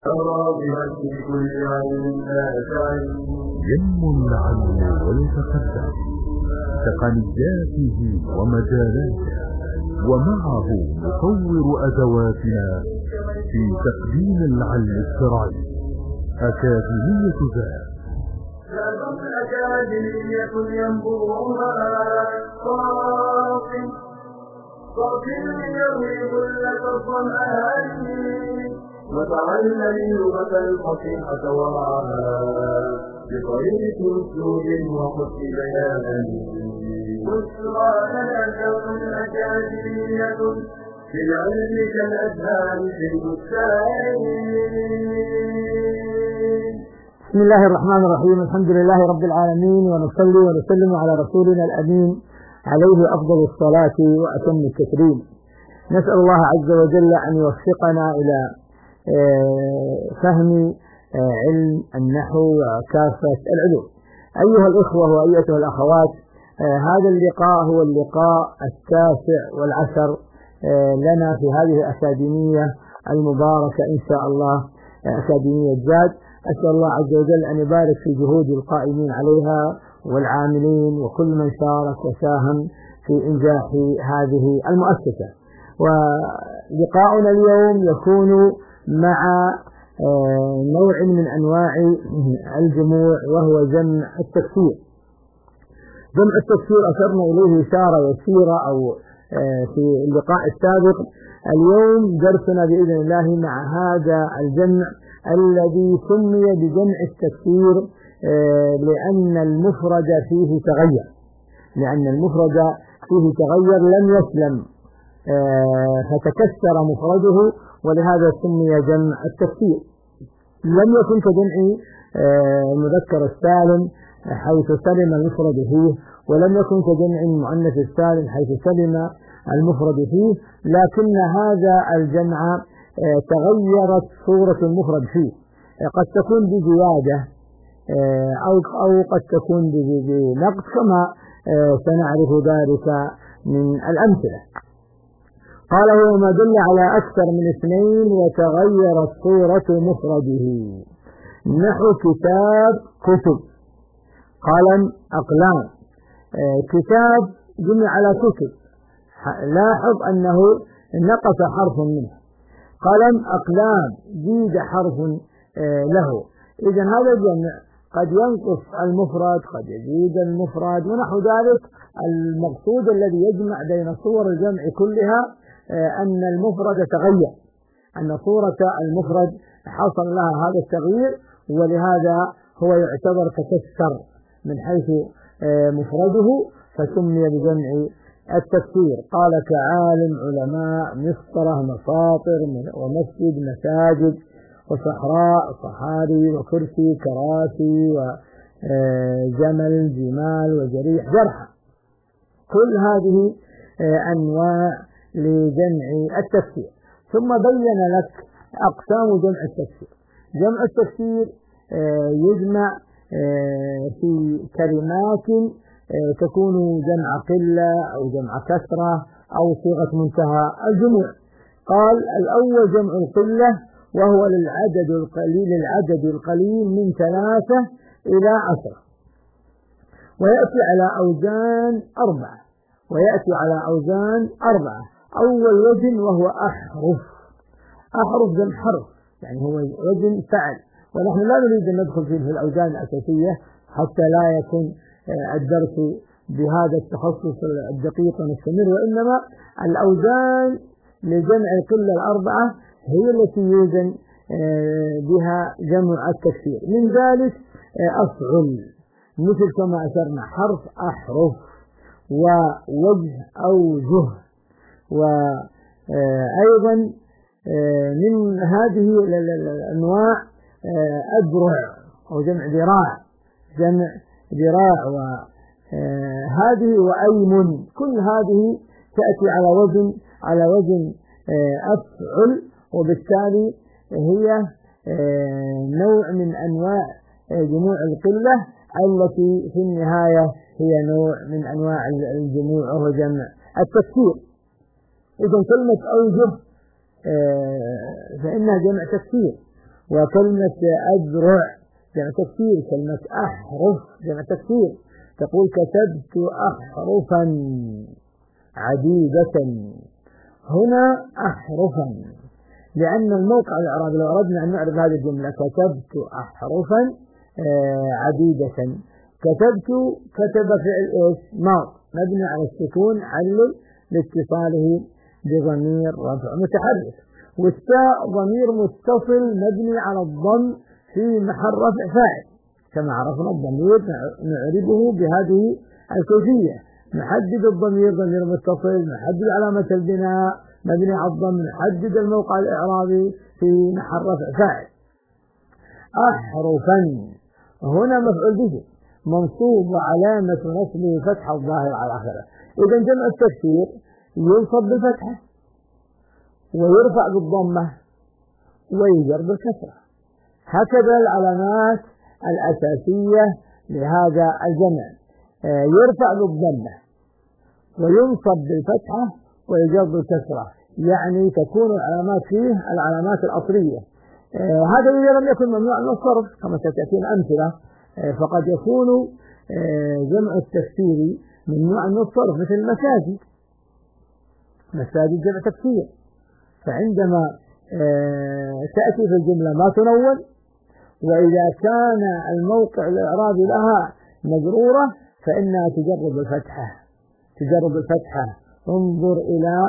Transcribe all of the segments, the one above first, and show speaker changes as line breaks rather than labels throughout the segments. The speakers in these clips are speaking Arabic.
ينمو العلم ويتقدم تقنياته ومجالاته، ومعه نطور أدواتنا في تقديم العلم الشرعي. أكاديمية ذات
أكاديمية ينبوها صافٍ يروي ظلة الظمآن، وتعلم اللغة الفصيحة ومعها بطريق أسلوب وحسن بيان. بشرى لك أكاديمية في العلم كالأزهار في البستان.
بسم الله الرحمن الرحيم. الحمد لله رب العالمين، ونصلي ونسلم على رسولنا الأمين عليه أفضل الصلاة وأتم التكريم. نسأل الله عز وجل أن يوفقنا إلى فهم علم النحو وكافة العلوم. أيها الإخوة وأيتها الأخوات، هذا اللقاء هو اللقاء 19 لنا في هذه الأكاديمية المباركة إن شاء الله، أكاديمية جاد. أسأل الله عز وجل أن يبارك في جهود القائمين عليها والعاملين وكل من شارك وساهم في إنجاح هذه المؤسسة. ولقاؤنا اليوم يكون مع نوع من أنواع الجموع، وهو جمع التكسير. جمع التكسير أشرنا إليه إشارة يسيرة أو في اللقاء السابق. اليوم درسنا بإذن الله مع هذا الجمع الذي سمي بجمع التكسير لأن المفرد فيه تغير، لم يسلم فتكسر مفرده، ولهذا سمي جمع التكسير. لم يكن كجمع المذكر السالم حيث سلم المفرد فيه، ولم يكن كجمع المؤنث السالم حيث سلم المفرد فيه، لكن هذا الجمع تغيرت صورة المفرد فيه، قد تكون بزيادة أو قد تكون بنقص، كما سنعرف ذلك من الأمثلة. قال: هو ما دل على أكثر من 2 وتغيرت صورة مفرده، نحو كتاب، كتب، قلم، أقلام. كتاب جمع على كتب، لاحظ أنه نقص حرف منه. قلم، أقلام، زيد حرف له. إذن هذا الجمع قد ينقص المفرد، قد يزيد المفرد ونحو ذلك. المقصود الذي يجمع بين صور الجمع كلها أن المفرد تغير، أن صورة المفرد حصل لها هذا التغيير، ولهذا هو يعتبر تكسر من حيث مفرده، فسمي بجمع التكسير. قال: كعالم، علماء، مسطرة، مفاطر، ومسجد، مساجد، وصحراء، صحاري، وكرسي، كراسي، وجمل، جمال، وجريح، جرحى. كل هذه أنواع لجمع التكسير. ثم بين لك أقسام جمع التكسير. جمع التكسير يجمع في كلمات تكون جمع قلة أو جمع كثرة أو صيغة منتهى الجموع. قال: الأول جمع القلة، وهو للعدد القليل من 3 إلى 10، ويأتي على أوزان 4. أول وزن وهو أحرف جمع حرف، يعني هو وزن فعل، ونحن لا نريد أن ندخل فيه في الأوزان الأساسية حتى لا يكون الدرس بهذا التخصص الدقيق ونستمر، وإنما الأوزان لجمع القلة 4 هي التي يوزن بها جمع التكسير. من ذلك أفعل، مثل كما أشرنا حرف أحرف، ووجه أوجه. وأيضا من هذه الأنواع أذرع أو جمع ذراع، وهذه وأيمن، كل هذه تأتي على وزن أفعل، وبالتالي هي نوع من أنواع جموع القلة التي في النهاية هي نوع من أنواع الجموع وهو جمع التكسير. إذن كلمة أوجه فإنها جمع تكسير، وكلمة أذرع جمع تكسير، كلمة أحرف جمع تكسير، تقول كتبت أحرفا عديدة. هنا أحرفا لأن الموقع الإعرابي لو أردنا أن نعرف هذه الجملة كتبت أحرفا عديدة، كتب فعل إيش؟ ماض مبني على السكون علل لاتصاله بضمير رفع متحرك، والتاء ضمير متصل مبني على الضم في محل رفع فاعل. كما عرفنا الضمير نعربه بهذه الكيفية، نحدد الضمير ضمير متصل، نحدد علامة البناء مبني على الضم، نحدد الموقع الإعرابي في محل رفع فاعل. أحرفا هنا مفعول به منصوب وعلامة نصبه فتحة الظاهر على آخره. إذا جمع التكسير ينصب بالفتحة ويرفع بالضمة ويجر بالكسرة، هكذا العلامات الأساسية لهذا الجمع. يرفع بالضمة وينصب بالفتحة ويجر بالكسرة، يعني تكون العلامات فيه العلامات الأصلية. هذا إذا لم يكن ممنوع من الصرف كما ستأتينا أمثلة. فقد يكون جمع التكسير ممنوع من الصرف مثل المساجد، مساجد جمع تكسير، فعندما تأتي في الجملة ما تنون، وإذا كان الموقع الإعرابي لها مجرورة فإنها تجرب الفتحة. انظر إلى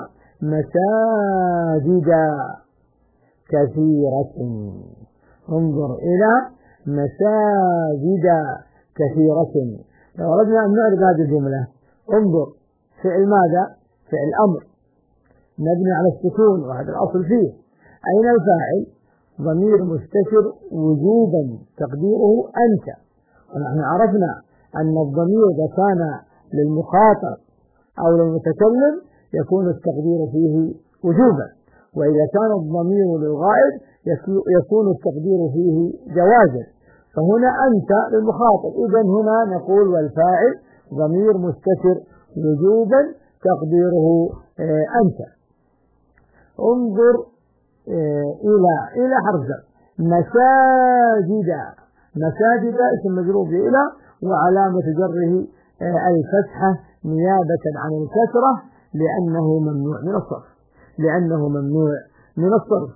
مساجد كثيرة، انظر إلى مساجد كثيرة. لو أردنا أن نعرف هذه الجملة انظر فعل ماذا؟ فعل أمر مبني على السكون وهذا الأصل فيه. أين الفاعل؟ ضمير مستتر وجوبا تقديره أنت، ونحن عرفنا أن الضمير إذا كان للمخاطب أو للمتكلم يكون التقدير فيه وجوبا، وإذا كان الضمير للغائب يكون التقدير فيه جوازا. فهنا أنت للمخاطب، إذا هنا نقول والفاعل ضمير مستتر وجوبا تقديره أنت. انظر إلى حرف جر مساجد اسم مجرور إلى وعلامة جره الفتحة نيابة عن الكسرة لأنه ممنوع من الصرف.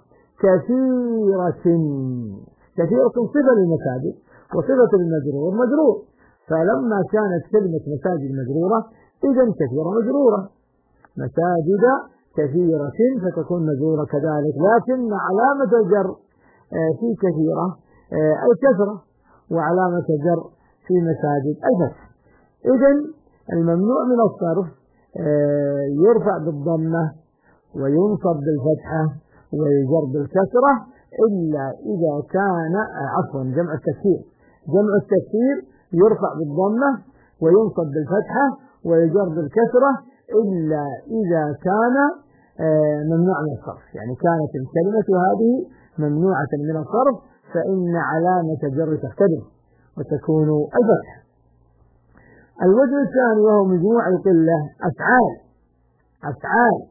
كثيرة صفة للمساجد وصفة للمجرور مجرور، فلما كانت كلمة مساجد مجرورة إذن كثيرة مجرورة، مساجد كثيرة فتكون مجرورة كذلك، لكن علامة الجر في كثيرة الكسرة وعلامة الجر في مساجد الفتح. إذن الممنوع من الصرف يرفع بالضمة وينصب بالفتحة ويجر بالكسرة إلا إذا كان جمع التكسير يرفع بالضمة وينصب بالفتحة ويجر بالكسرة إلا إذا كان ممنوع من الصرف، يعني كانت الكلمة هذه ممنوعة من الصرف فإن علامة الجر تختلف وتكون الفتحة. الوجه الثاني وهو مجموع القلة أفعال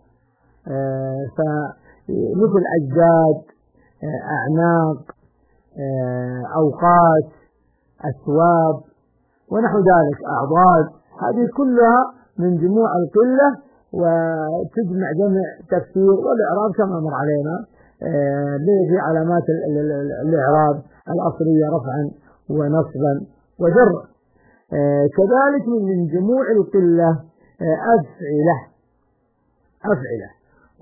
فمثل أجداد، أعناق، أوقات، أثواب ونحو ذلك، أعضاد، هذه كلها من جموع القلة وتجمع جمع تكسير والإعراب كما مر علينا في علامات الإعراب الأصلية رفعا ونصبا وجرا. كذلك من جموع القلة أفعلة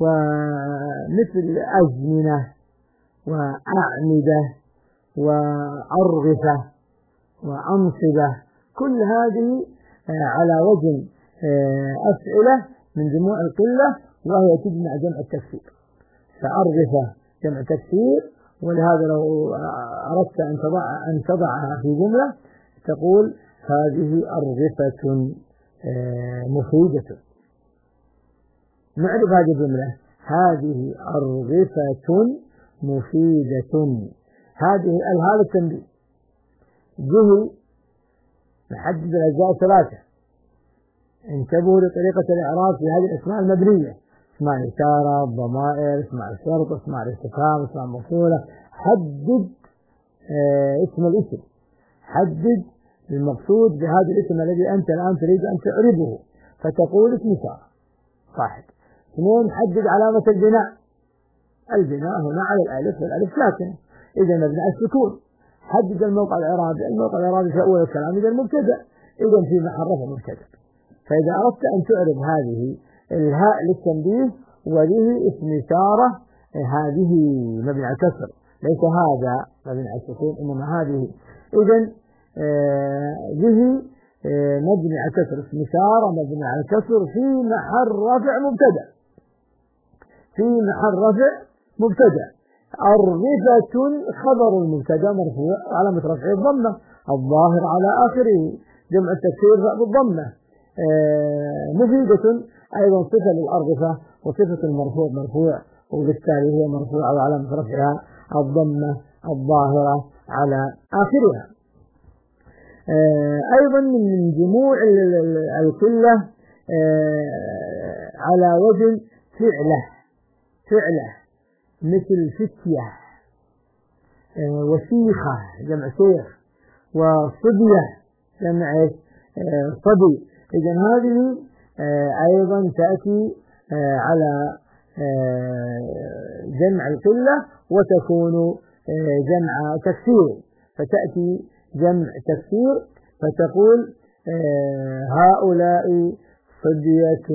ومثل أزمنة وأعمدة وأرغفة وأنصبة، كل هذه على وزن أفعلة من جموع القلة وهي تجمع جمع التكسير. فأرغفة جمع تكسير، ولهذا لو أردت أن تضعها في جملة تقول هذه أرغفة مفيدة. نعرف هذه الجملة، هذه أرغفة مفيدة. هذا التنبيه جه نحدد الأجزاء ثلاثة. انتبهوا لطريقة الإعراب في هذه الأسماء المبنية، اسماء الإشارة، الضمائر، اسماء الشرط، اسماء الاستفهام، اسماء الموصولة. حدد اسم الاسم، حدد المقصود بهذا الاسم الذي أنت الآن تريد أن تعربه، فتقول اسم إشارة. واحد. اثنين، حدد علامة البناء. البناء هنا على الألف، والألف ساكنة، إذا مبنى السكون. حدد الموقع الإعرابي. الموقع الإعرابي في أول الكلام إذا المبتدأ، إذا في محل رفع مبتدأ. فإذا أردت أن تعرب هذه الهاء للتنبيه وذه اسم إشارة، هذه مبني على الكسر، ليس هذا مبني على السكون، إنما هذه. إذا ذه مبني على الكسر، اسم إشارة مبني على الكسر في محل رفع مبتدأ، في محل رفع مبتدأ. الرفة خبر المبتدأ مرفوع علامة رفعه الضمة الظاهر على آخره، جمع التكسير بالضمة. مفيدة أيضا صفة للأرغفة، وصفة المرفوع مرفوع، وبالتالي هي مرفوعة وعلامة رفعها الضمة الظاهرة على آخرها. أيضا من جموع القلة على وزن فعله مثل فتية وشيخة جمع شيخ، وصبية جمع صبي. إذن هذه أيضا تأتي على جمع القلة وتكون جمع تكسير، فتأتي جمع تكسير فتقول هؤلاء صبية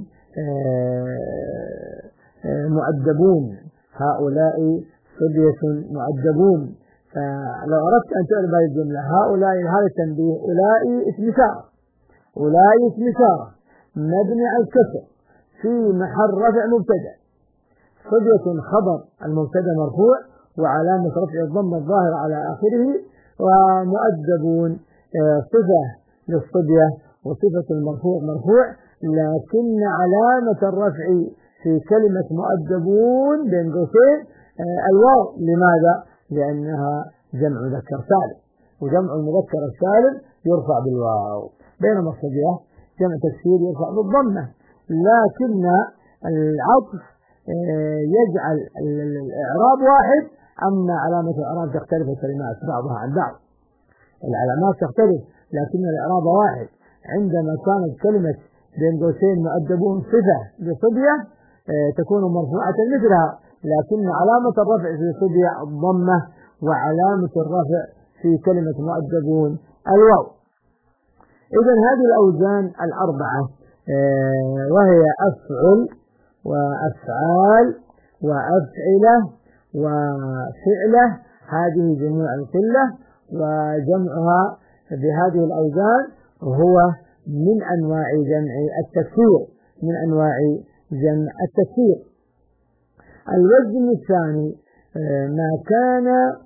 مؤدبون، هؤلاء صبية مؤدبون. فلو أردت أن تعرف هذه الجملة، هؤلاء هذا التنبيه، أولئك اسم إشارة، أولئك اسم إشارة مبني على الكسر في محل رفع مبتدأ، صبية خبر المبتدأ مرفوع وعلامة رفع الضمة الظاهر على آخره، ومؤدبون صفة للصبية وصفة المرفوع مرفوع، لكن علامة الرفع في كلمة مؤدبون بين قوسين الواو. لماذا؟ لأنها جمع مذكر سالم، وجمع المذكر السالم يرفع بالواو، بينما الصبية جمع تكسير يرفع بالضمة. لكن العطف يجعل الإعراب واحد، أما علامة الإعراب تختلف الكلمات بعضها عن بعض، العلامات تختلف لكن الإعراب واحد. عندما كانت كلمة بين قوسين مؤدبون صفة لصبية تكون مرفوعة مثلها، لكن علامة الرفع في صبية الضمة، وعلامة الرفع في كلمة مؤدبون الواو. إذن هذه الأوزان الأربعة وهي أفعل وأفعال وأفعلة وفعلة، هذه جموع القلة، وجمعها بهذه الأوزان هو من أنواع جمع التكسير، من أنواع جمع التكسير. الوزن الثاني ما كان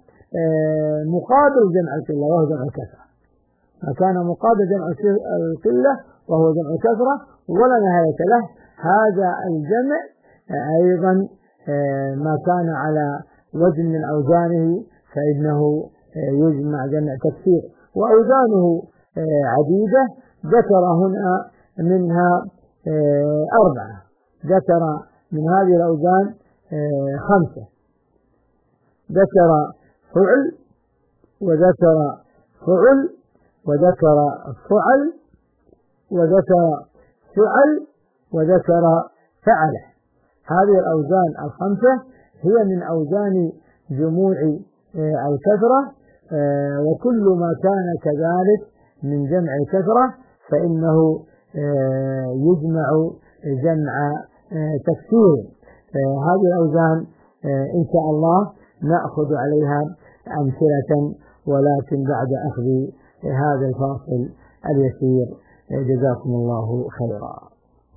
مقابل جمع القلة وهو جمع الكسرة، ما كان مقابل جمع القلة وهو جمع الكسرة ولا نهاية له. هذا الجمع أيضا ما كان على وزن من أوزانه فإنه يجمع جمع تكسير، وأوزانه عديدة، ذكر هنا منها أربعة، ذكر من هذه الأوزان خمسة، ذكر فعل وذكر فعل وذكر فعل وذكر فعل وذكر فعل. هذه الأوزان الخمسة هي من أوزان جموع الكثرة، وكل ما كان كذلك من جمع الكثرة فإنه يجمع جمع تكسير. هذه الأوزان إن شاء الله نأخذ عليها أمثلة، ولكن بعد أخذ هذا الفاصل اليسير. جزاكم الله خيرا.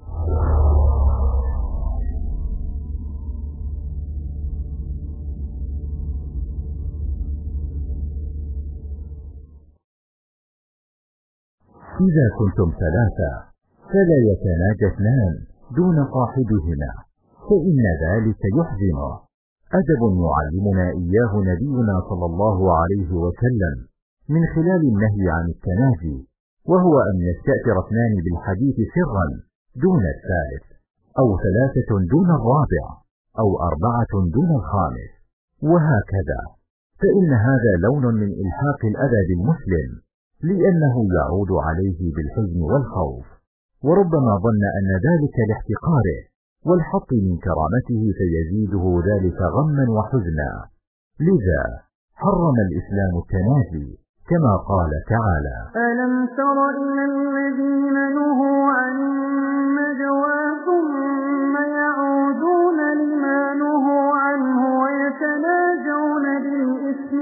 إذا كنتم ثلاثة فلا يتناجى اثنان دون صاحبهما، فإن ذلك يحزنه. أدب يعلمنا إياه نبينا صلى الله عليه وسلم من خلال النهي عن التناجي، وهو أن يستأثر اثنان بالحديث سرا دون الثالث. أو 3 دون الرابع، أو 4 دون الخامس، وهكذا، فإن هذا لون من إلحاق الأذى بالمسلم، لأنه يعود عليه بالحزن والخوف، وربما ظن أن ذلك لاحتقاره والحط من كرامته فيزيده ذلك غما وحزنا. لذا حرم الإسلام التناجي، كما قال تعالى:
ألم تر إلى الذين نهوا عن النجوى ثم يعودون لما نهوا عنه ويتناجون بالإثم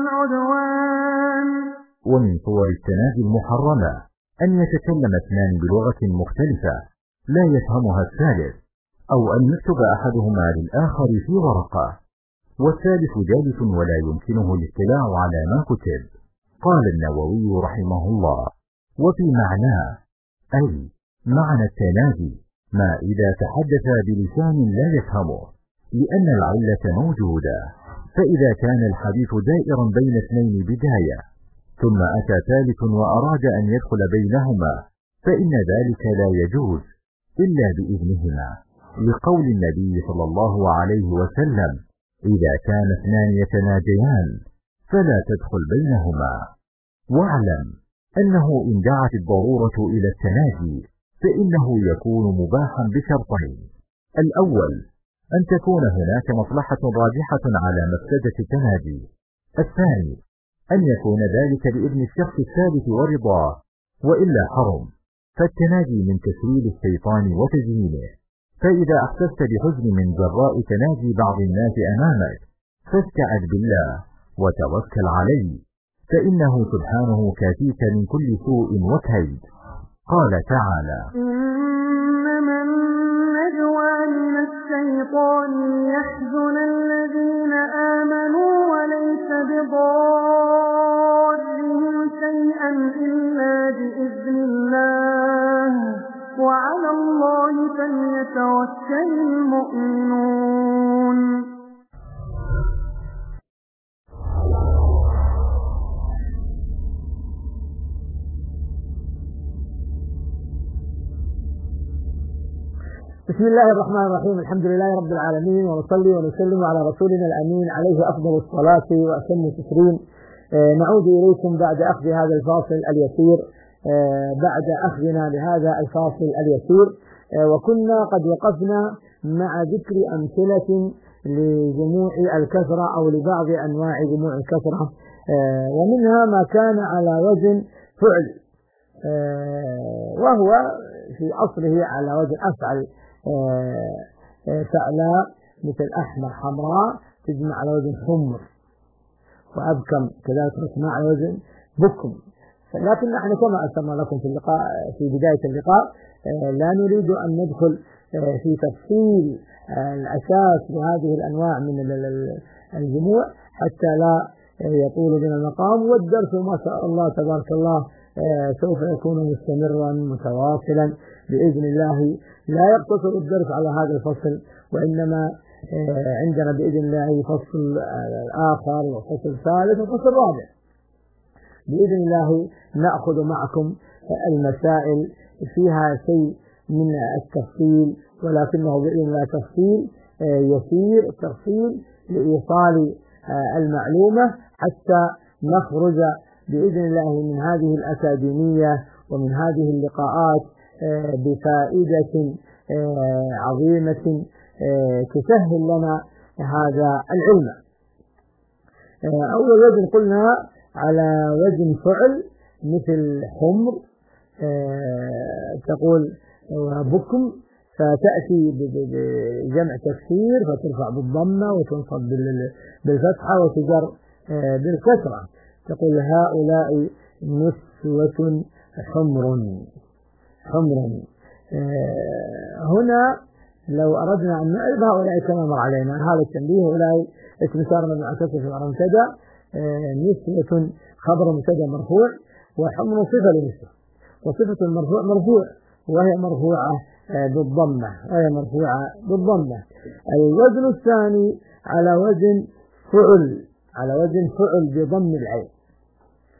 والعدوان.
ومن صور التناجي المحرمة أن يتكلم 2 بلغة مختلفة لا يفهمها الثالث، أو أن يكتب أحدهما للآخر في ورقة والثالث جالس ولا يمكنه الاطلاع على ما كتب. قال النووي رحمه الله: وفي معناه، أي معنى التناجي ما إذا تحدث بلسان لا يفهمه، لأن العلة موجودة، فإذا كان الحديث دائرا بين 2 بداية ثم أتى ثالث وأراد أن يدخل بينهما فإن ذلك لا يجوز إلا بإذنهما، لقول النبي صلى الله عليه وسلم: إذا كان 2 يتناجيان فلا تدخل بينهما. واعلم أنه إن دعت الضرورة إلى التناجي فإنه يكون مباحا بشرطين: الأول أن تكون هناك مصلحة راجحة على مفسدة التناجي، الثاني أن يكون ذلك بإذن الشخص الثالث ورضاه، وإلا حرم، فالتناجي من تسويل الشيطان وتزيينه. فإذا أحسست بحزن من جراء تناجي بعض الناس أمامك فاستعذ بالله وتوكل عليه، فإنه سبحانه كافيك من كل سوء وكيد. قال تعالى:
إنما النجوى من الشيطان ليحزن الذين آمنوا وليس بضارهم شيئا إلا بإذن الله وعلى الله فليتوكل المؤمنون.
بسم الله الرحمن الرحيم. الحمد لله رب العالمين، ونصلي ونسلم على رسولنا الأمين عليه أفضل الصلاة وأتم التسليم. نعود إليكم بعد أخذ هذا الفاصل اليسير، بعد أخذنا لهذا الفاصل اليسير، وكنا قد وقفنا مع ذكر أمثلة لجموع الكسرة أو لبعض أنواع جموع الكسرة، ومنها ما كان على وزن فعل، وهو في أصله على وزن أفعل، فعلاء مثل أحمر حمراء تجمع على وزن حمر، وأبكم كذلك تجمع على وزن بكم. لكن نحن كما أشرنا لكم في اللقاء في بداية اللقاء لا نريد أن ندخل في تفصيل الأساس لهذه الأنواع من الجموع حتى لا يطول بنا المقام، والدرس ما شاء الله تبارك الله سوف يكون مستمرا متواصلا بإذن الله. لا يقتصر الدرس على هذا الفصل، وإنما عندنا بإذن الله فصل آخر وفصل ثالث وفصل رابع بإذن الله. نأخذ معكم المسائل فيها شيء من التفصيل، ولكنه بإذن الله تفصيل يسير، تفصيل لإيصال المعلومة حتى نخرج بإذن الله من هذه الأكاديمية ومن هذه اللقاءات بفائدة عظيمة تسهل لنا هذا العلم. أول وزن قلنا على وزن فعل مثل حمر، تقول بكم، فتأتي بجمع تكسير فترفع بالضمة وتنصب بالفتحة وتجر بالكسرة، تقول هؤلاء نسوة حمر. هنا لو أردنا أن نعرف هؤلاء كما مر علينا هذا التنبيه، هؤلاء اسم صار من معكسة في المبتدأ، نسوة خبر مبتدأ مرفوع، وحمر صفة لنسوة، وصفة المرفوع مرفوع وهي مرفوعة بالضمة، الوزن الثاني على وزن فعل، بضم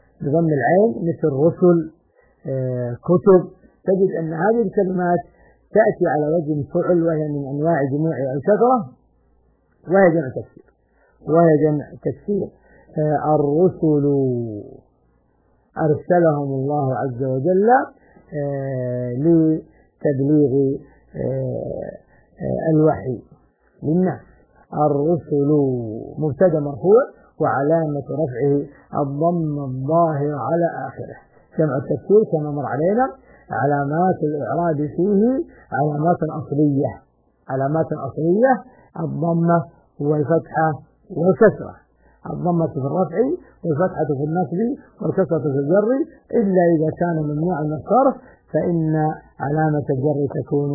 العين مثل رسل، كتب. تجد أن هذه الكلمات تأتي على وزن فعل، وهي من أنواع جموع الكثرة، وهي جمع تكسير. الرسل أرسلهم الله عز وجل لتبليغ الوحي للناس. الرسل مبتدا مرفوع وعلامة رفعه الضم الظاهر على آخره. جمع التكسير كما مر علينا علامات الإعراب فيه علامات أصلية الضمة والفتحة والكسرة. الضمة في الرفع والفتحة في النصب والكسرة في الجر، إلا إذا كان ممنوعا من الصرف فإن علامة الجر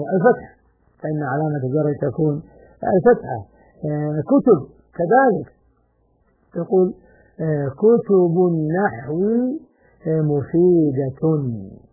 تكون الفتحة. كتب كذلك تقول كتب النحو مفيدة،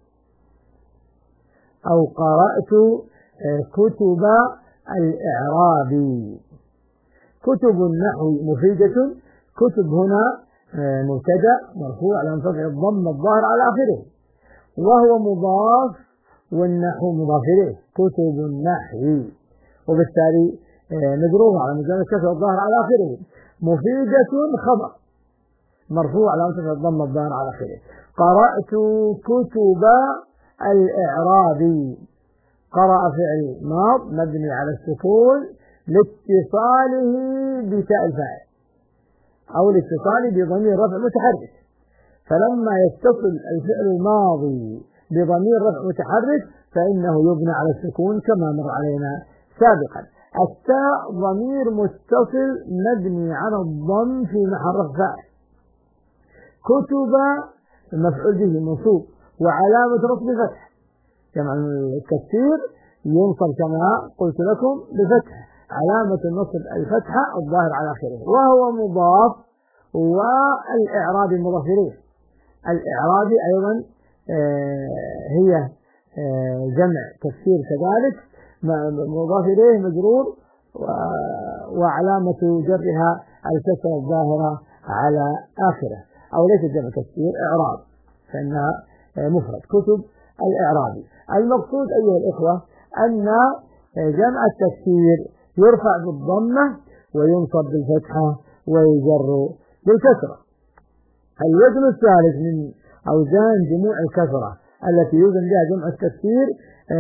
أو قرأت كتب الإعراب. كتب النحو مفيدة، كتب هنا مبتدأ مرفوع على رفع الضم الظاهر على آخره، وهو مضاف والنحو مضاف إليه. كتب النحو، وبالتالي مجرور على مجرد الكسر الظاهر على آخره. مفيدة خبر مرفوع على رفع الضم الظاهر على آخره. قرأت كتب الإعراب. قرأ فعل ماض مبني على السكون لاتصاله بتاء الفاعل أو الاتصال بضمير رفع متحرك، فلما يتصل الفعل الماضي بضمير رفع متحرك فإنه يبنى على السكون كما مر علينا سابقا. التاء ضمير متصل مبني على الضم في محل رفع فاعل. كتب مفعول به منصوب وعلامة رفع فتح. جمع التكسير ينصب كما قلت لكم بفتح، علامة النصب الفتحة الظاهر على آخره، وهو مضاف، والإعراب مضاف إليه. الإعراب أيضا هي جمع تكسير كذلك مضاف إليه مجرور وعلامة جرها الكسرة الظاهرة على آخره، أو ليس جمع تكسير إعراب فإنها مفرد. كتب الإعراب. المقصود أيها الإخوة أن جمع التكسير يرفع بالضمة وينصب بالفتحة ويجر بالكسرة. الوزن الثالث من أوزان جموع الكسرة التي يوزن بها جمع التكسير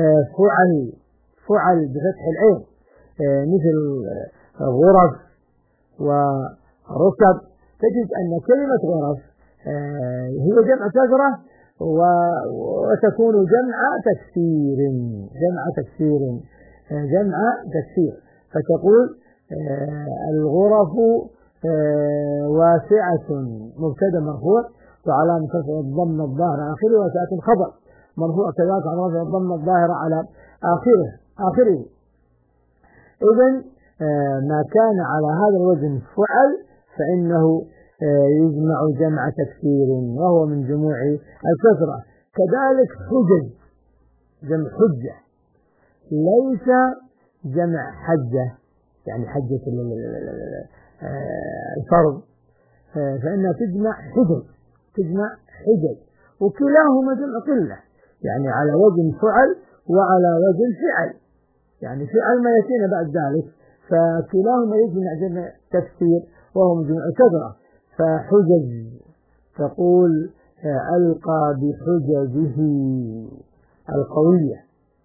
فعل بفتح العين، مثل غرف وركب. تجد أن كلمة غرف هي جمع كسرة وتكون جمع تكسير. فتقول الغرف واسعة مبتدا مرفوع وعلامة رفعه الضم الظاهر على آخره، واسعة خبر مرفوع كذلك على رفع الضم الظاهر على آخره. إذن ما كان على هذا الوزن فعل فإنه يجمع جمع تكسير وهو من جموع الكسرة. كذلك حجج، جمع حجة، ليس جمع حجة يعني حجة الفرض، فإنها تجمع حجج، وكلاهما جمع قلة، يعني على وزن فعل وعلى وزن فعل، يعني فعل ما يأتينا بعد ذلك، فكلاهما يجمع جمع تكسير وهو من جمع الكسرة. فحجج تقول ألقى بحججه القوية،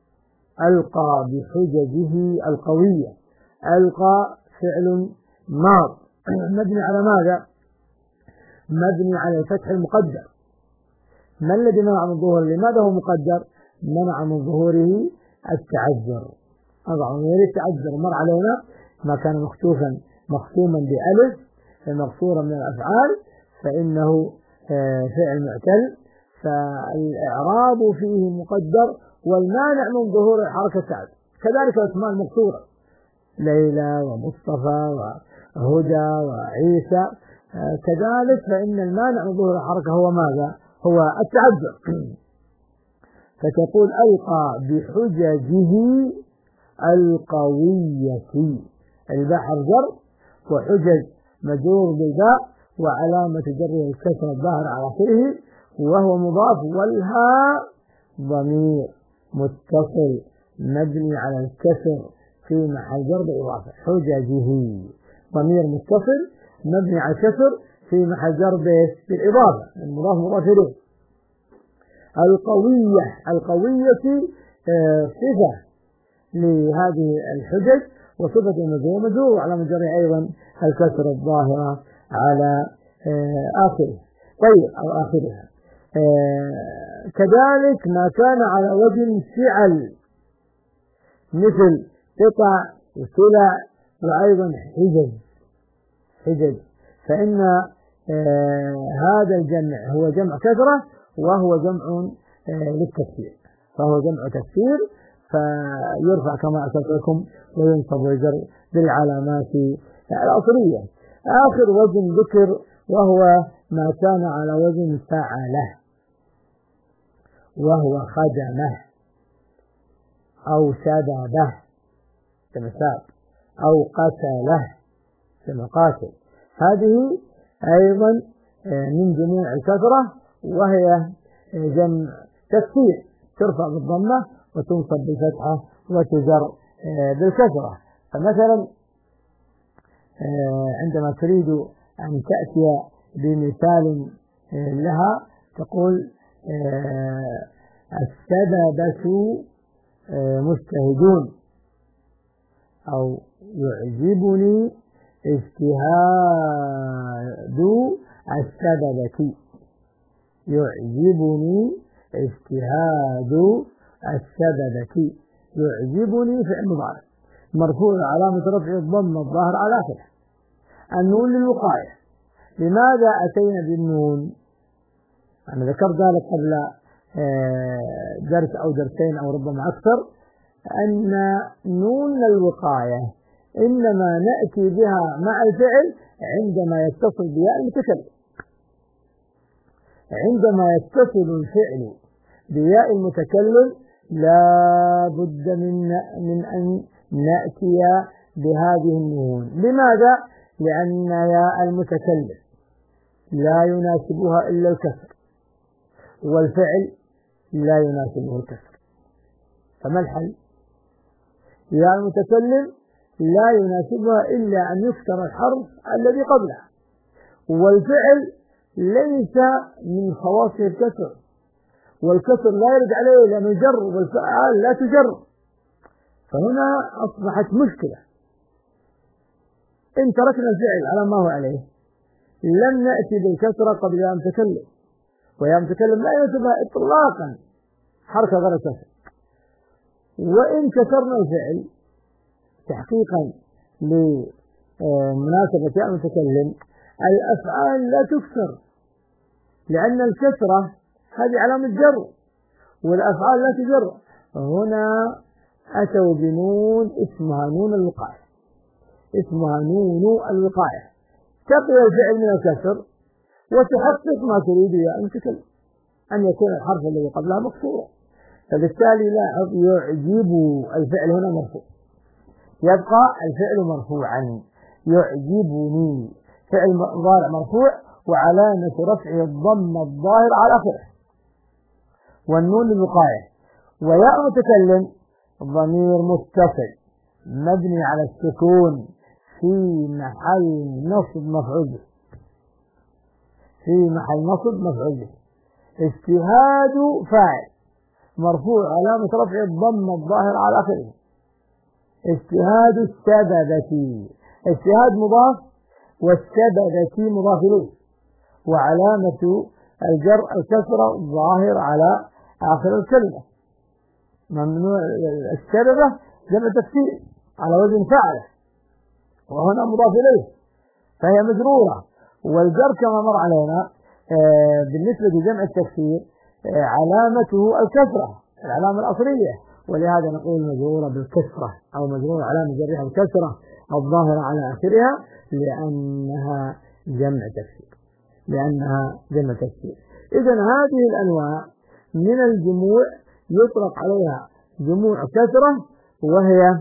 ألقى فعل ماض مبني على ماذا؟ مبني على الفتح المقدر. ما الذي منع من ظهوره؟ لماذا هو مقدر؟ منع من ظهوره التعذر. التعذر مر علينا ما كان مختوما بألف مقصورا من الأفعال فإنه فعل معتل، فالإعراب فيه مقدر، والمانع من ظهور الحركة تعذر. كذلك الأسماء المقصورة ليلى ومصطفى وهدى وعيسى كذلك، فإن المانع من ظهور الحركة هو ماذا؟ هو التعذر. فتقول ألقى بحججه القوية، الباء جر وحجج مجرور بالباء وعلامة جره الكسر الظاهر على آخره وهو مضاف، والهاء ضمير متصل مبني على الكسر في محل جر بإضافة. حججه ضمير متصل مبني على الكسر في محل جر بالإضافة، المضاف مضاف إليه. القوية صفة لهذه الحجج وصفة المجرور وعلى مجرها أيضا الكسر الظاهرة على آخره. طيب أو آخرها. كذلك ما كان على وزن فعل مثل قطع وسلع وأيضا حجج، فإن هذا الجمع هو جمع كثرة وهو جمع للتكسير، فهو جمع تكسير فيرفع كما أشرت لكم وينصب ويجر بالعلامات الأصلية. آخر وزن ذكر وهو ما كان على وزن فعله، وهو خدمه أو سببه كمثال أو قتله كمقاتل. هذه أيضا من جموع الكثرة وهي جمع تكسير، ترفع بالضمة وتنصب بالفتحة وتجر بالكسرة. فمثلا عندما تريد أن تأتي بمثال لها تقول السببة مجتهدون، أو يعجبني اجتهاد السببة، يعجبني اجتهاد السببة. يعجبني فعل مضارع مرفوع علامة رفع الضم الظاهر على آخره. النون للوقاية. لماذا أتينا بالنون؟ أنا ذكرت ذلك قبل درس أو درسين أو ربما أكثر، أن نون الوقاية إنما نأتي بها مع الفعل عندما يتصل بياء المتكلم. عندما يتصل الفعل بياء المتكلم لا بد من أن نأتي بهذه النون. لماذا؟ لأن ياء المتكلم لا يناسبها إلا الكسر، والفعل لا يناسبه الكسر. فما الحل؟ ياء المتكلم لا يناسبها إلا أن يكسر الحرف الذي قبلها، والفعل ليس من خواصه الكسر، والكسر لا يرد عليه إلا من جر، والفعل لا تجر. فهنا أصبحت مشكلة. إن تركنا الفعل على ما هو عليه لم نأتي بالكسرة قبل ياء المتكلم، وياء المتكلم لا يناسبها إطلاقا حركة غير كسر. وإن كسرنا الفعل تحقيقا لمناسبة ياء المتكلم الأفعال لا تكسر، لأن الكسرة هذه علامة جر والأفعال لا تجر. هنا أتوا بنون اسمها نون الوقاية، اسمها نون الوقاية، تقي الفعل من الكسر وتحقق ما تريد يا المتكلم أن يكون الحرف الذي قبلها مكسورا. فبالتالي لاحظ يعجب الفعل هنا مرفوع، يبقى الفعل مرفوعا. يعجبني فعل مضارع مرفوع وعلامة رفعه الضم الظاهر على آخره، والنون للوقاية. وياء متكلم ضمير متصل مبني على السكون في محل نصب مفعول به، في محل نصب مفعول به. اجتهاد فاعل مرفوع علامة رفع الضم الظاهر على آخره. اجتهاد السببة، اجتهاد مضاف والسببة مضاف إليه، وعلامة الجر الكسرة الظاهر على آخر الكلمة. ممنوع السببة جمع تكسير على وزن فعله، وهنا مضاف إليه فهي مجرورة. والجر كما مر علينا بالنسبة لجمع التكسير علامته الكسرة العلامة الأصلية، ولهذا نقول مجرورة بالكسرة أو مجرورة علامة جرها الكسرة الظاهرة على آخرها لأنها جمع تكسير، لأنها جمع تكسير. إذن هذه الأنواع من الجموع يطلق عليها جموع كسرة، وهي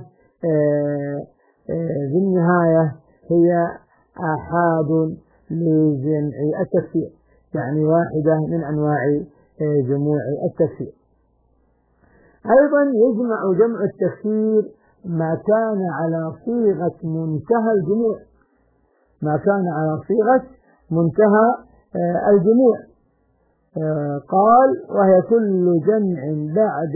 في النهاية هي آحاد لجمع التكسير، يعني واحدة من أنواع جموع التكسير. أيضا يجمع جمع التكسير ما كان على صيغة منتهى الجموع، ما كان على صيغة منتهى الجموع. قال وهي كل جمع بعد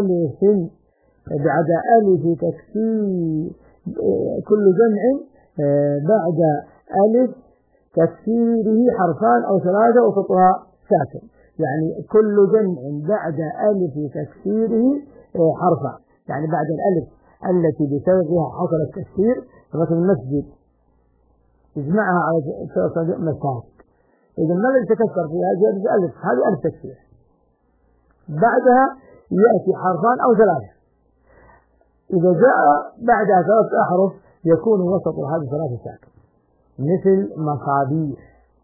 ألف تكسير، كل جمع بعد ألف تكسيره حرفان أو ثلاثة وسطها ساكن، يعني كل جمع بعد ألف تكسيره حرفان، يعني بعد الألف التي بسببها حصل التكسير. مثل المسجد يجمعها على مساجد، إذا ما الذي تكسر فيها زيادة ألف، هذه ألف تكسير، بعدها يأتي حرفان أو ثلاثة، إذا جاء بعدها ثلاثة أحرف يكون وسط هذه ثلاثة ساكن، مثل مصابيح.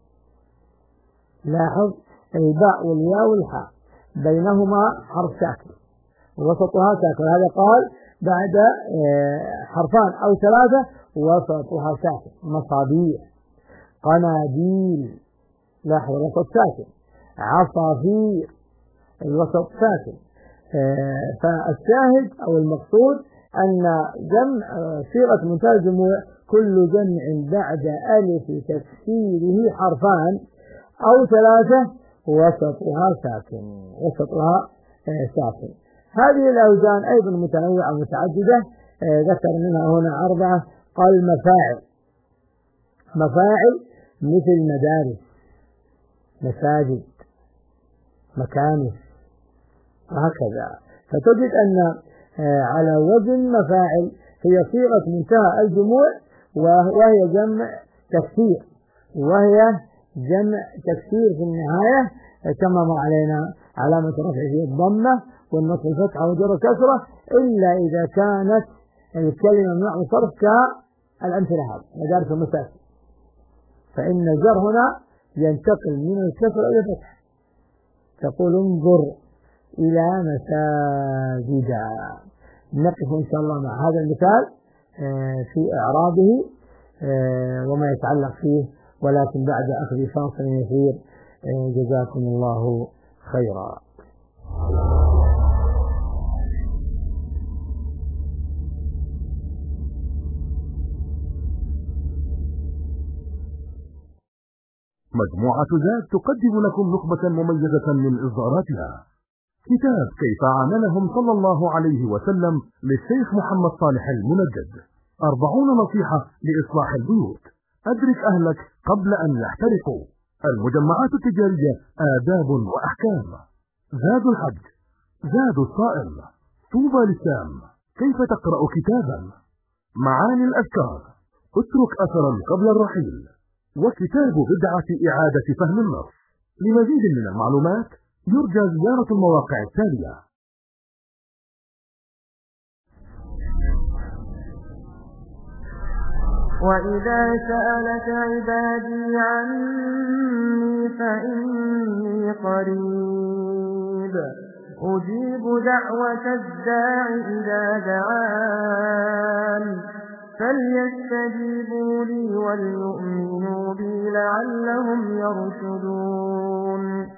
لاحظ الباء والياء والحاء بينهما حرف ساكن وسطها ساكن، هذا قال بعد حرفان أو ثلاثة وسطها ساكن. مصابيح، قناديل، لاحظ الوسط ساكن. عصافير الوسط ساكن. فالشاهد أو المقصود أن جمع صيغة منتهى الجموع كل جمع بعد ألف تكسيره حرفان أو ثلاثة وسطها ساكن، وسطها ساكن. هذه الأوزان أيضا متنوعة متعددة، ذكر منها هنا 4. قال مفاعل، مفاعل مثل مدارس، مساجد، مكانس، وهكذا. فتجد أن على وزن مفاعل هي صيغة منتهى الجموع، وهي جمع تكسير، وهي جمع تكسير في النهاية كما مر علينا علامة رفع فيه الضمة والنصب الفتحة وجر كسرة، إلا إذا كانت الكلمة مع صرف كالأمثلة هذه مدارس المساجد، فإن الجر هنا ينتقل من الكسر إلى الفتح، تقول انظر إلى مساجد. نقف إن شاء الله مع هذا المثال في إعرابه وما يتعلق فيه، ولكن بعد أخذ فاصل يسير. جزاكم الله خيرا.
مجموعة زاد تقدم لكم نخبة مميزة من إصداراتها. كتاب كيف عاملهم صلى الله عليه وسلم للشيخ محمد صالح المنجد، 40 نصيحة لإصلاح البيوت، أدرك أهلك قبل أن يحترقوا، المجمعات التجارية آداب وأحكام، زاد الحج، زاد الصائم، طوبى للسام، كيف تقرأ كتابا، معاني الأذكار، اترك أثرا قبل الرحيل، وكتاب بدعة إعادة فهم النص. لمزيد من المعلومات يرجى زيارة المواقع التالية.
وإذا سألك عبادي عني فإني قريب أجيب دعوة الداع إذا دعان فليستجيبوا لي وليؤمنوا بي لعلهم يرشدون.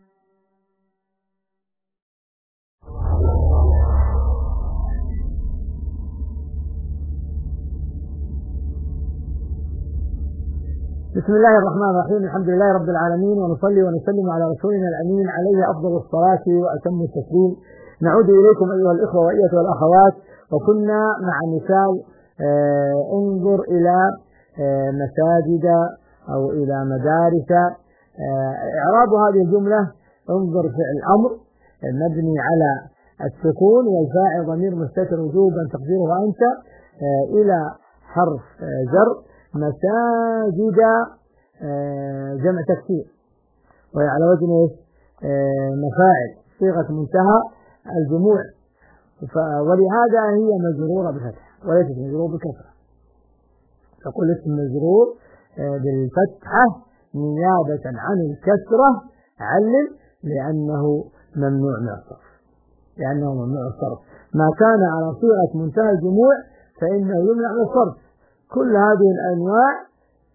بسم الله الرحمن الرحيم، الحمد لله رب العالمين، ونصلي ونسلم على رسولنا الأمين عليه أفضل الصلاة وأتم التسليم. نعود إليكم أيها الإخوة وأيها الأخوات، وكنا مع مثال انظر إلى مساجد أو إلى مدارس. إعراب هذه الجملة انظر فعل أمر مبني على السكون، والفاعل ضمير مستتر وجوبا تقديره أنت، إلى حرف جر، مساجد جمع تكسير، وهي على وزن مفاعل صيغة منتهى الجموع، ولهذا هي مجرورة بفتح وليست مجرورة بالكسرة. تقول اسم مجرور بالفتحة نيابة عن الكسرة، علل لأنه ممنوع من الصرف، لأنه ممنوع الصرف. ما كان على صيغة منتهى الجموع فإنه يمنع من الصرف. كل هذه الأنواع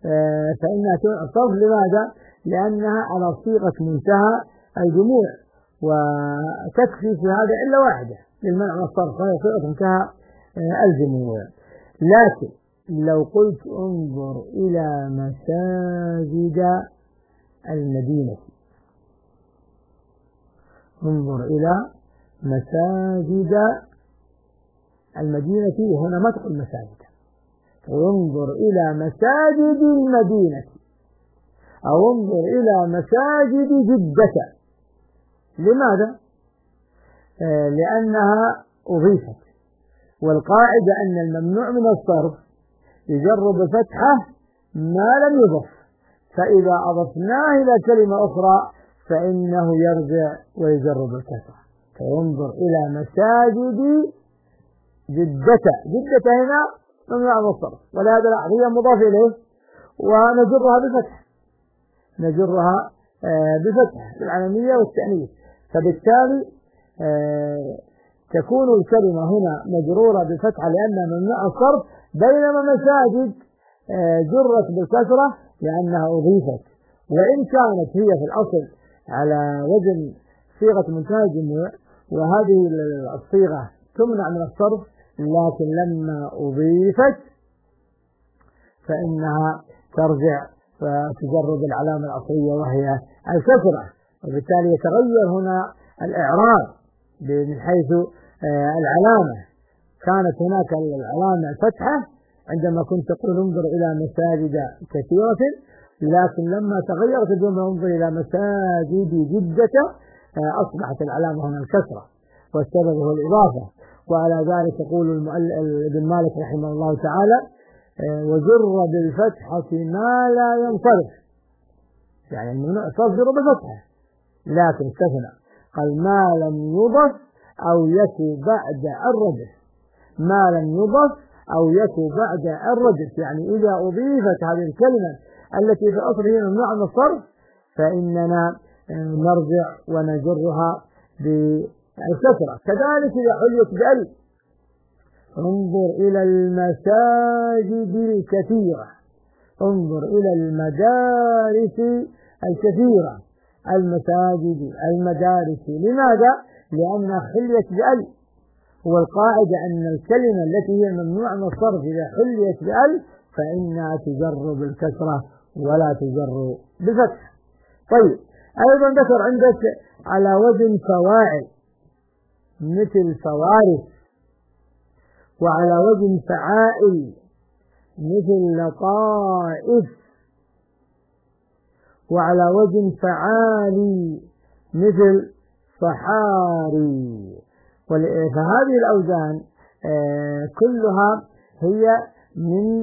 فإنها تمنع الصرف. لماذا؟ لأنها على صيغة منتهى الجموع، وتكفي في هذا إلا واحدة للمنع من الصرف وهي صيغة انتهى ألزموا. لكن لو قلت انظر إلى مساجد المدينة، انظر إلى مساجد المدينة، هنا ما تقول مساجد، انظر إلى مساجد المدينة أو انظر إلى مساجد جدة. لماذا؟ لأنها أضيفت، والقاعدة أن الممنوع من الصرف يجر بفتحة ما لم يضف، فإذا أضفناه إلى كلمة أخرى فإنه يرجع ويجر بالكسرة. فينظر إلى مساجد جدة، جدة هنا ممنوع من الصرف، ولهذا هي مضاف إليه ونجرها بفتح، نجرها بفتح العلمية والتأنيث، فبالتالي تكون الكلمة هنا مجرورة بفتحة لأنها ممنوع الصرف، بينما مساجد جرت بالكسرة لأنها أضيفت، وإن كانت هي في الأصل على وزن صيغة منتهى الجموع، وهذه الصيغة تمنع من الصرف، لكن لما أضيفت فإنها ترجع فتجر بالعلامة الأصلية وهي الكسرة، وبالتالي يتغير هنا الإعراب من حيث العلامة. كانت هناك العلامة فتحة عندما كنت تقول انظر إلى مساجد كثيرة، لكن لما تغيرت الجملة انظر إلى مساجد جدة أصبحت العلامة هنا الكسرة، والسبب هو الإضافة. وعلى ذلك يقول ابن مالك رحمه الله تعالى وجر بالفتحة ما لا ينصرف، يعني الممنوع تصدر بفتحة، لكن استثنى قال ما لم يضف أو يكو بعد الردف، ما لم يضف أو يكو بعد الردف، يعني إذا أضيفت هذه الكلمة التي في الأصل هي ممنوع من الصرف فإننا نرجع ونجرها بالكسرة. كذلك إذا حليت بأل، انظر إلى المساجد الكثيرة، انظر إلى المدارس الكثيرة، المساجد المدارس. لماذا؟ لأنها حليت بأل، والقاعدة أن الكلمة التي هي ممنوع من الصرف إذا حليت بأل فإنها تجر بالكسرة ولا تجر بالفتح. طيب، أيضا ذكر عندك على وزن فواعل مثل فوارث، وعلى وزن فعائل مثل لطائف، وعلى وزن فعالي مثل صحاري. فهذه الأوزان كلها هي من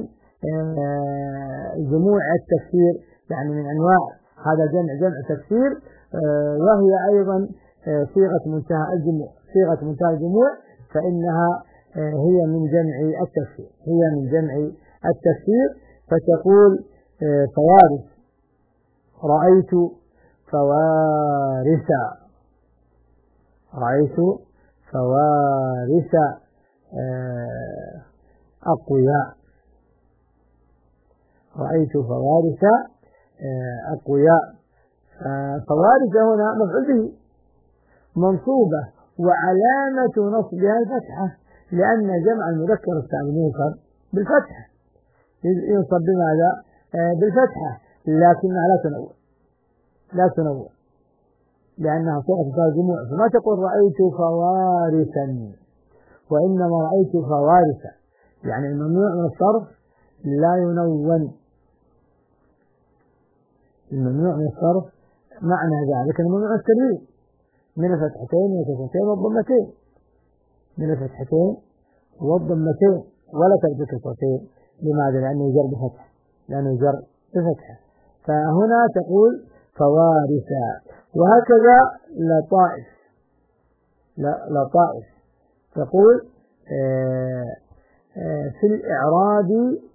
جموع التكسير، يعني من أنواع هذا جمع تكسير، وهي أيضا صيغة منتهى الجموع، صيغة منتهى الجموع فإنها هي من جمع التكسير، هي من جمع التكسير. فتقول فوارث، رأيت فوارثا، رأيت فوارث أقوياء، رأيت فوارث أقوياء. فوارث هنا مفعول به منصوبة وعلامة نصبها الفتحة، لأن جمع المذكر السالم ينصب بالفتحة، ينصب بماذا؟ بالفتحة، لكنها لا تنوع لأنها صيغة الجموع، فما تقول رأيت فوارثا، وإنما رأيت فوارثا، يعني الممنوع من الصرف لا ينون، الممنوع من الصرف معنى ذلك الممنوع التنوين من الفتحتين والكسرتين والضمتين، من الفتحتين والضمتين ولا تبدو كسرتين. لماذا؟ لأنه يجر بفتح، لأنه يجر بفتحة. فهنا تقول فوارثا. وهكذا لطائف، لطائف تقول في الإعراب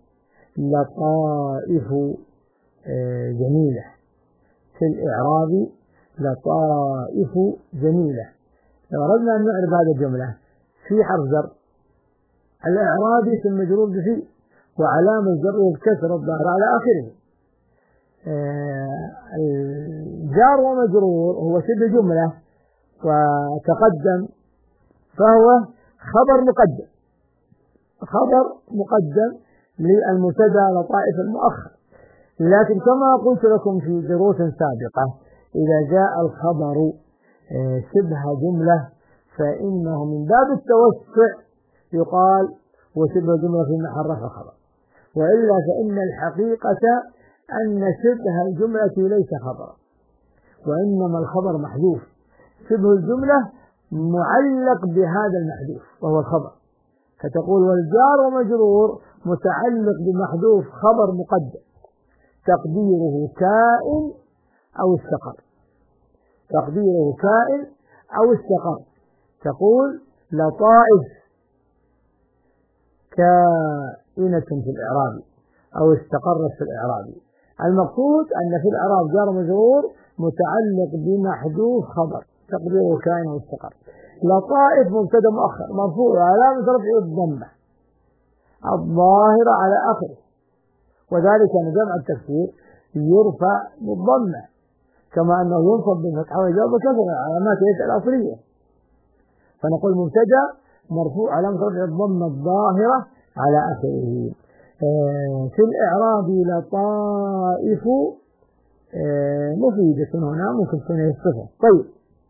لطائف جميلة، في الإعراب لطائف جميلة. لو أردنا أن نعرف هذه الجملة في حرف جر، الإعراب ثم مجرور بفي، وعلامة جره الكسر الظاهرة على آخره. الجار ومجرور هو شبه جملة، وتقدم فهو خبر مقدم للمبتدا لطائف المؤخر. لكن كما قلت لكم في دروس سابقة، إذا جاء الخبر شبه جملة فإنه من باب التوسع يقال وشبه جملة في محل رفع خبر، وإلا فإن الحقيقة أن شبه الجملة ليس خبرا، وإنما الخبر محذوف. شبه الجملة معلق بهذا المحذوف وهو الخبر، فتقول والجار ومجرور متعلق بمحذوف خبر مقدم تقديره كائن أو استقر. تقول لطائف كائنة في الإعراب أو استقرت في الإعراب. المقصود أن في الإعراب جار مجرور متعلق بمحذوف خبر تقديره كائن أو استقر. لطائف مبتدا مؤخر مرفوع علامة رفعه الضمة الظاهرة على آخره، وذلك أن جمع التكسير يرفع بالضمة كما أنه ينصب بالفتحة ويجر بكسر علامات الأصلية. فنقول مبتدا مرفوع علامة رفعه الضمة الظاهرة على آخره. في الإعراب لطائف مفيدة هنا ممكن تكون هي الصفة. طيب،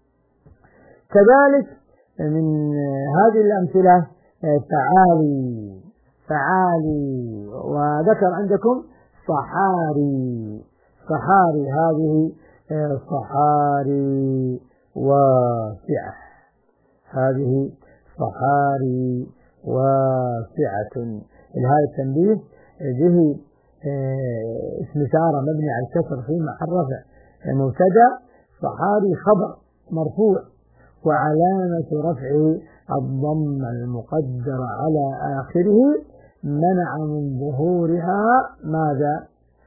كذلك من هذه الأمثلة فعالي، وذكر عندكم صحاري، هذه صحاري واسعة، هذا التنبيه به اسم إشارة مبني على الكسر في محل رفع مبتدا. صحاري خبر مرفوع وعلامة رفعه الضم المقدر على آخره منع من ظهورها ماذا؟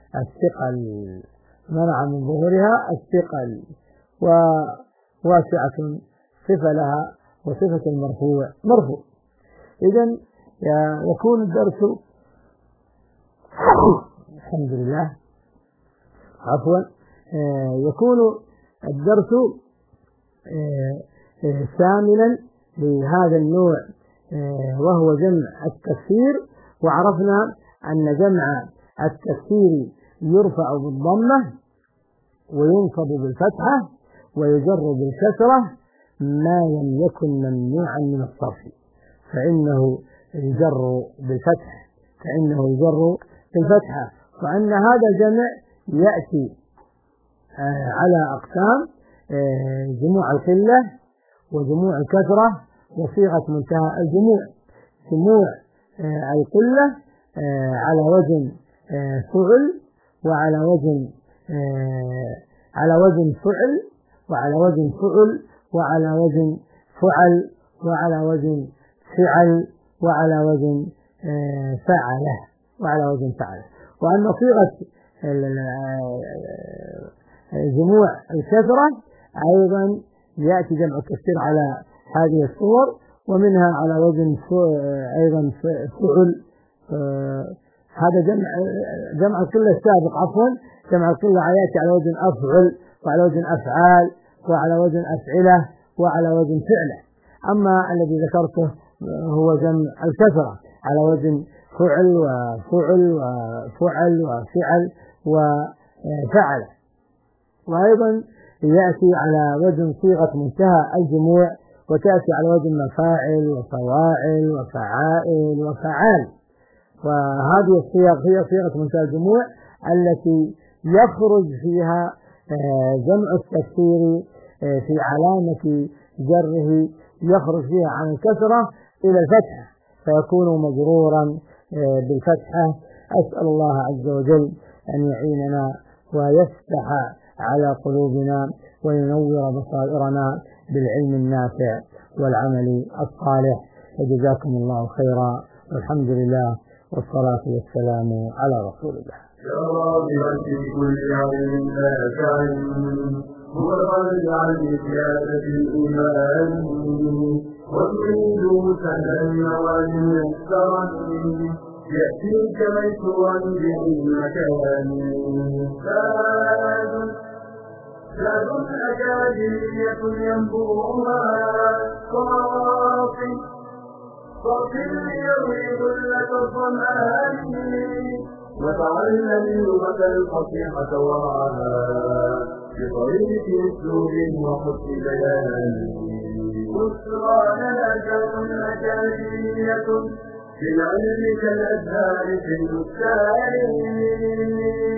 الثقل. وواسعة صفة لها وصفة المرفوع مرفوع. إذن يكون الدرس الحمد لله يكون الدرس شاملا لهذا النوع وهو جمع التكسير. وعرفنا أن جمع التكسير يرفع بالضمة وينصب بالفتحة ويجر بالكسرة ما لم يكن ممنوعا من الصرف فإنه يجر بالفتحة. وأن هذا الجمع يأتي على أقسام: جموع القلة وجموع الكثرة وصيغة منتهى الجموع. جموع القلة على وزن فعل وعلى وزن فعل وعلى وزن فعل وعلى وزن فعل وعلى وزن فعل وعلى وزن فعله. وأن صيغة جموع الكثرة أيضا يأتي جمع التكسير على هذه الصور، ومنها على وزن أيضا فعل. هذا جمع القلة السابق جمع القلة يأتي على وزن أفعل وعلى وزن أفعال وعلى وزن أفعلة وعلى وزن فعلة. أما الذي ذكرته هو جمع الكثرة على وزن فعل وفعل وفعل وفعل. وأيضا يأتي على وزن صيغة منتهى الجموع وتأتي على وزن مفاعل وفواعل وفعائل وفعال. وهذه الصيغ هي صيغة منتهى الجموع التي يخرج فيها جمع التكسير في علامة جره يخرج فيها عن الكسرة إلى الفتحة فيكون مجرورا بالفتحة. أسأل الله عز وجل أن يعيننا ويفتح على قلوبنا وينور بصائرنا بالعلم النافع والعمل الصالح. وجزاكم الله خيرا، والحمد لله والصلاة والسلام على رسول الله.
يا راغبا في كل علم نافع هو الغالب عن زيادة الإيمان وتريد سهلا مواد مكسرا يأتيك ميسورا به المكان زاد أكاديمية ينبوها صافي ليروي ذلة الظمآن وتعلم اللغة الفصيحة وراها بطريق أسلوب وحسن بيان بشرى لنا كون أكاديمية بالعلم كالأزهار في البستان.